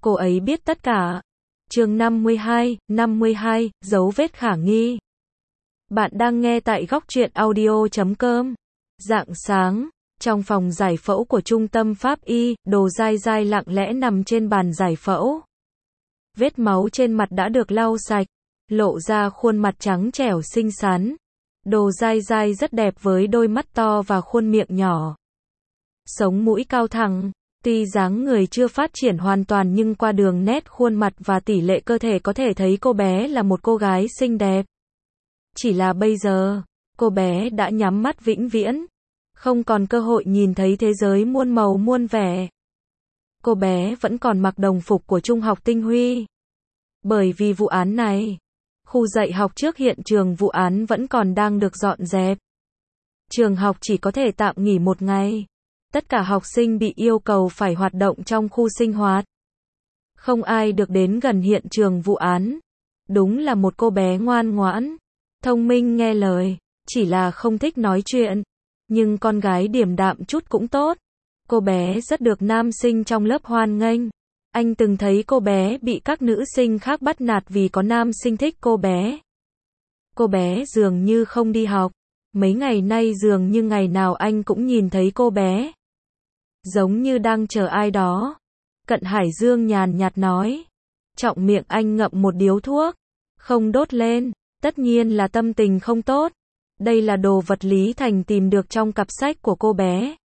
cô ấy biết tất cả. Chương 52, dấu vết khả nghi. Bạn đang nghe tại góc truyện audio.com. Rạng sáng, trong phòng giải phẫu của trung tâm pháp y, Đồ Dai Dai lặng lẽ nằm trên bàn giải phẫu. Vết máu trên mặt đã được lau sạch, lộ ra khuôn mặt trắng trẻo xinh xắn. Đồ Dai Dai rất đẹp với đôi mắt to và khuôn miệng nhỏ. Sống mũi cao thẳng. Tuy dáng người chưa phát triển hoàn toàn nhưng qua đường nét khuôn mặt và tỷ lệ cơ thể có thể thấy cô bé là một cô gái xinh đẹp. Chỉ là bây giờ, cô bé đã nhắm mắt vĩnh viễn, không còn cơ hội nhìn thấy thế giới muôn màu muôn vẻ. Cô bé vẫn còn mặc đồng phục của trung học Tinh Huy. Bởi vì vụ án này, khu dạy học trước hiện trường vụ án vẫn còn đang được dọn dẹp. Trường học chỉ có thể tạm nghỉ một ngày. Tất cả học sinh bị yêu cầu phải hoạt động trong khu sinh hoạt. Không ai được đến gần hiện trường vụ án. Đúng là một cô bé ngoan ngoãn, thông minh nghe lời, chỉ là không thích nói chuyện. Nhưng con gái điềm đạm chút cũng tốt. Cô bé rất được nam sinh trong lớp hoan nghênh. Anh từng thấy cô bé bị các nữ sinh khác bắt nạt vì có nam sinh thích cô bé. Cô bé dường như không đi học. Mấy ngày nay dường như ngày nào anh cũng nhìn thấy cô bé. Giống như đang chờ ai đó. Cận Hải Dương nhàn nhạt nói. Trọng miệng anh ngậm một điếu thuốc. Không đốt lên. Tất nhiên là tâm tình không tốt. Đây là đồ vật Lý Thành tìm được trong cặp sách của cô bé.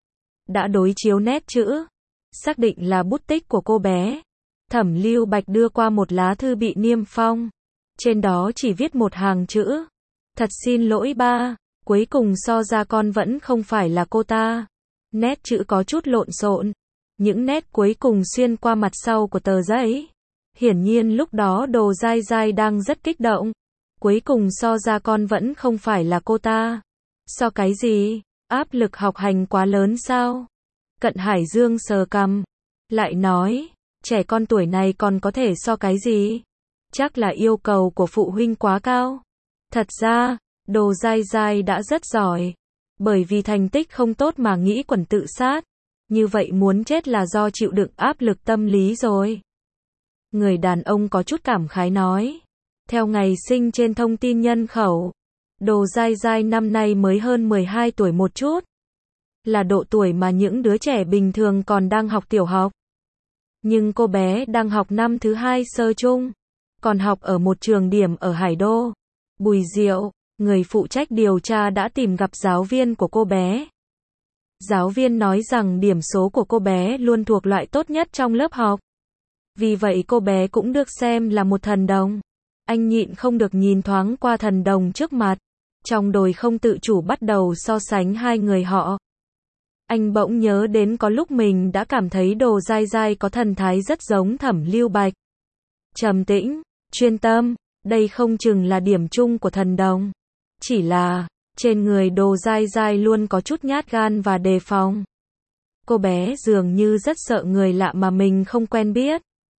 Đã đối chiếu nét chữ. Xác định là bút tích của cô bé. Thẩm Lưu Bạch đưa qua một lá thư bị niêm phong. Trên đó chỉ viết một hàng chữ. Thật xin lỗi ba. Cuối cùng so ra con vẫn không phải là cô ta. Nét chữ có chút lộn xộn. Những nét cuối cùng xuyên qua mặt sau của tờ giấy. Hiển nhiên lúc đó Đồ Dai Dai đang rất kích động. Cuối cùng so ra con vẫn không phải là cô ta. So cái gì? Áp lực học hành quá lớn sao? Cận Hải Dương sờ cằm. Lại nói, trẻ con tuổi này còn có thể so cái gì? Chắc là yêu cầu của phụ huynh quá cao. Thật ra, Đồ Dai Dai đã rất giỏi. Bởi vì thành tích không tốt mà nghĩ quẩn tự sát. Như vậy muốn chết là do chịu đựng áp lực tâm lý rồi. Người đàn ông có chút cảm khái nói. Theo ngày sinh trên thông tin nhân khẩu, Đồ Dai Dai năm nay mới hơn 12 tuổi một chút. Là độ tuổi mà những đứa trẻ bình thường còn đang học tiểu học. Nhưng cô bé đang học năm thứ 2 sơ trung. Còn học ở một trường điểm ở Hải Đô. Bùi Diệu, người phụ trách điều tra đã tìm gặp giáo viên của cô bé. Giáo viên nói rằng điểm số của cô bé luôn thuộc loại tốt nhất trong lớp học. Vì vậy cô bé cũng được xem là một thần đồng. Anh nhịn không được nhìn thoáng qua thần đồng trước mặt. Trong đồi không tự chủ bắt đầu so sánh hai người họ. Anh bỗng nhớ đến có lúc mình đã cảm thấy Đồ Dai Dai có thần thái rất giống Thẩm Lưu Bạch. Trầm tĩnh, chuyên tâm, đây không chừng là điểm chung của thần đồng. Chỉ là, trên người Đồ Dai Dai luôn có chút nhát gan và đề phòng. Cô bé dường như rất sợ người lạ mà mình không quen biết.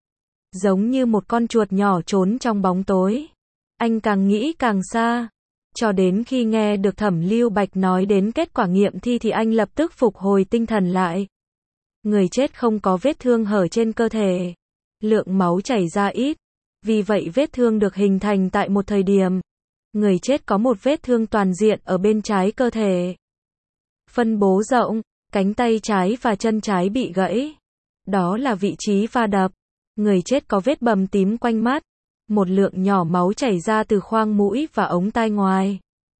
Giống như một con chuột nhỏ trốn trong bóng tối. Anh càng nghĩ càng xa. Cho đến khi nghe được Thẩm Lưu Bạch nói đến kết quả nghiệm thi thì anh lập tức phục hồi tinh thần lại. Người chết không có vết thương hở trên cơ thể. Lượng máu chảy ra ít. Vì vậy vết thương được hình thành tại một thời điểm. Người chết có một vết thương toàn diện ở bên trái cơ thể. Phân bố rộng, cánh tay trái và chân trái bị gãy. Đó là vị trí va đập. Người chết có vết bầm tím quanh mắt. Một lượng nhỏ máu chảy ra từ khoang mũi và ống tai ngoài.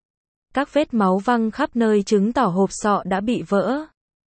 Các vết máu văng khắp nơi chứng tỏ hộp sọ đã bị vỡ.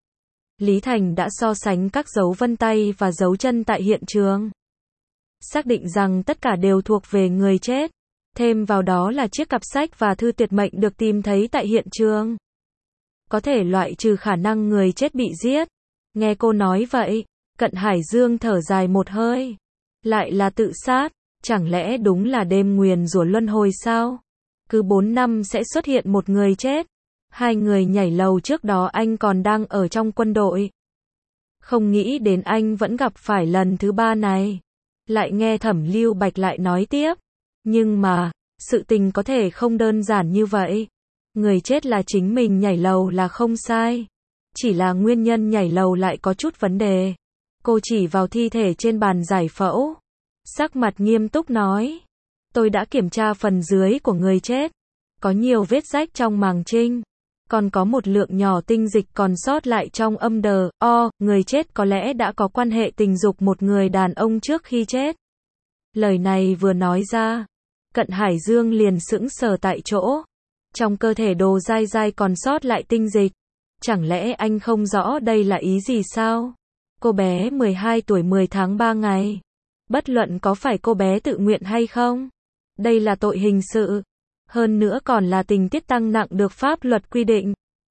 Lý Thành đã so sánh các dấu vân tay và dấu chân tại hiện trường. Xác định rằng tất cả đều thuộc về người chết. Thêm vào đó là chiếc cặp sách và thư tuyệt mệnh được tìm thấy tại hiện trường. Có thể loại trừ khả năng người chết bị giết. Nghe cô nói vậy, Cận Hải Dương thở dài một hơi. Lại là tự sát. Chẳng lẽ đúng là đêm nguyền rủa luân hồi sao? Cứ 4 năm sẽ xuất hiện một người chết. Hai người nhảy lầu trước đó anh còn đang ở trong quân đội. Không nghĩ đến anh vẫn gặp phải lần thứ 3 này. Lại nghe Thẩm Lưu Bạch lại nói tiếp. Nhưng mà, sự tình có thể không đơn giản như vậy. Người chết là chính mình nhảy lầu là không sai. Chỉ là nguyên nhân nhảy lầu lại có chút vấn đề. Cô chỉ vào thi thể trên bàn giải phẫu. Sắc mặt nghiêm túc nói. Tôi đã kiểm tra phần dưới của người chết. Có nhiều vết rách trong màng trinh. Còn có một lượng nhỏ tinh dịch còn sót lại trong âm đờ. Người chết có lẽ đã có quan hệ tình dục một người đàn ông trước khi chết. Lời này vừa nói ra, Cận Hải Dương liền sững sờ tại chỗ. Trong cơ thể Đồ Dai Dai còn sót lại tinh dịch. Chẳng lẽ anh không rõ đây là ý gì sao? Cô bé 12 tuổi 10 tháng 3 ngày. Bất luận có phải cô bé tự nguyện hay không, đây là tội hình sự. Hơn nữa còn là tình tiết tăng nặng được pháp luật quy định.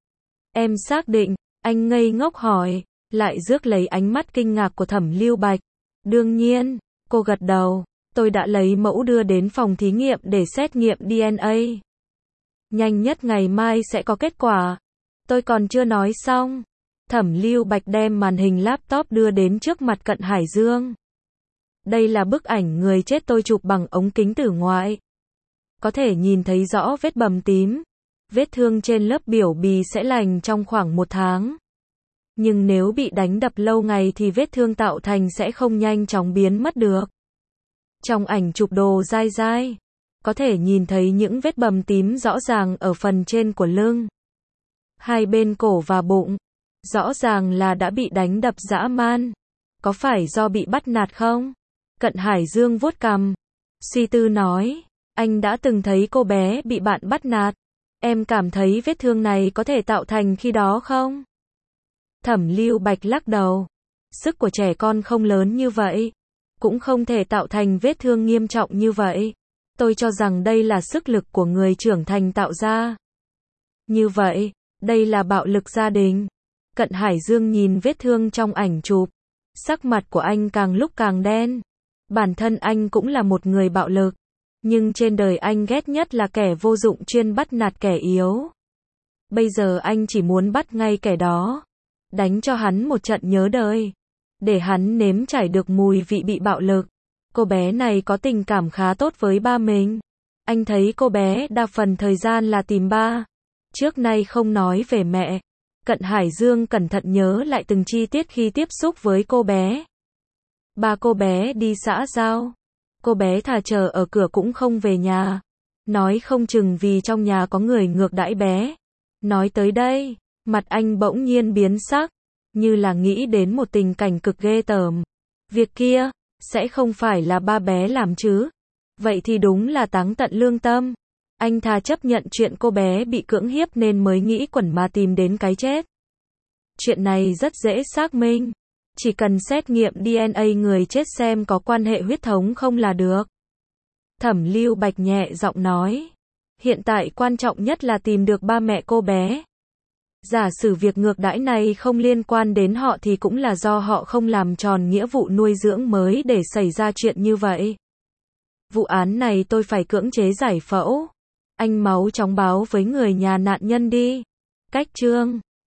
Em xác định, anh ngây ngốc hỏi, lại rước lấy ánh mắt kinh ngạc của Thẩm Lưu Bạch. Đương nhiên, cô gật đầu, tôi đã lấy mẫu đưa đến phòng thí nghiệm để xét nghiệm DNA. Nhanh nhất ngày mai sẽ có kết quả. Tôi còn chưa nói xong. Thẩm Lưu Bạch đem màn hình laptop đưa đến trước mặt Cận Hải Dương. Đây là bức ảnh người chết tôi chụp bằng ống kính tử ngoại. Có thể nhìn thấy rõ vết bầm tím. Vết thương trên lớp biểu bì sẽ lành trong khoảng 1 tháng. Nhưng nếu bị đánh đập lâu ngày thì vết thương tạo thành sẽ không nhanh chóng biến mất được. Trong ảnh chụp Đồ Dai Dai, có thể nhìn thấy những vết bầm tím rõ ràng ở phần trên của lưng, hai bên cổ và bụng. Rõ ràng là đã bị đánh đập dã man. Có phải do bị bắt nạt không? Cận Hải Dương vuốt cằm, suy tư nói, anh đã từng thấy cô bé bị bạn bắt nạt. Em cảm thấy vết thương này có thể tạo thành khi đó không? Thẩm Lưu Bạch lắc đầu. Sức của trẻ con không lớn như vậy. Cũng không thể tạo thành vết thương nghiêm trọng như vậy. Tôi cho rằng đây là sức lực của người trưởng thành tạo ra. Như vậy, đây là bạo lực gia đình. Cận Hải Dương nhìn vết thương trong ảnh chụp. Sắc mặt của anh càng lúc càng đen. Bản thân anh cũng là một người bạo lực. Nhưng trên đời anh ghét nhất là kẻ vô dụng chuyên bắt nạt kẻ yếu. Bây giờ anh chỉ muốn bắt ngay kẻ đó. Đánh cho hắn một trận nhớ đời. Để hắn nếm trải được mùi vị bị bạo lực. Cô bé này có tình cảm khá tốt với ba mình. Anh thấy cô bé đa phần thời gian là tìm ba. Trước nay không nói về mẹ. Cận Hải Dương cẩn thận nhớ lại từng chi tiết khi tiếp xúc với cô bé. Ba cô bé đi xã giao. Cô bé thà chờ ở cửa cũng không về nhà. Nói không chừng vì trong nhà có người ngược đãi bé. Nói tới đây, mặt anh bỗng nhiên biến sắc, như là nghĩ đến một tình cảnh cực ghê tởm. Việc kia, sẽ không phải là ba bé làm chứ? Vậy thì đúng là táng tận lương tâm. Anh thà chấp nhận chuyện cô bé bị cưỡng hiếp nên mới nghĩ quẩn mà tìm đến cái chết. Chuyện này rất dễ xác minh. Chỉ cần xét nghiệm DNA người chết xem có quan hệ huyết thống không là được. Thẩm Lưu Bạch nhẹ giọng nói. Hiện tại quan trọng nhất là tìm được ba mẹ cô bé. Giả sử việc ngược đãi này không liên quan đến họ thì cũng là do họ không làm tròn nghĩa vụ nuôi dưỡng mới để xảy ra chuyện như vậy. Vụ án này tôi phải cưỡng chế giải phẫu. Anh máu chóng báo với người nhà nạn nhân đi. Cách chương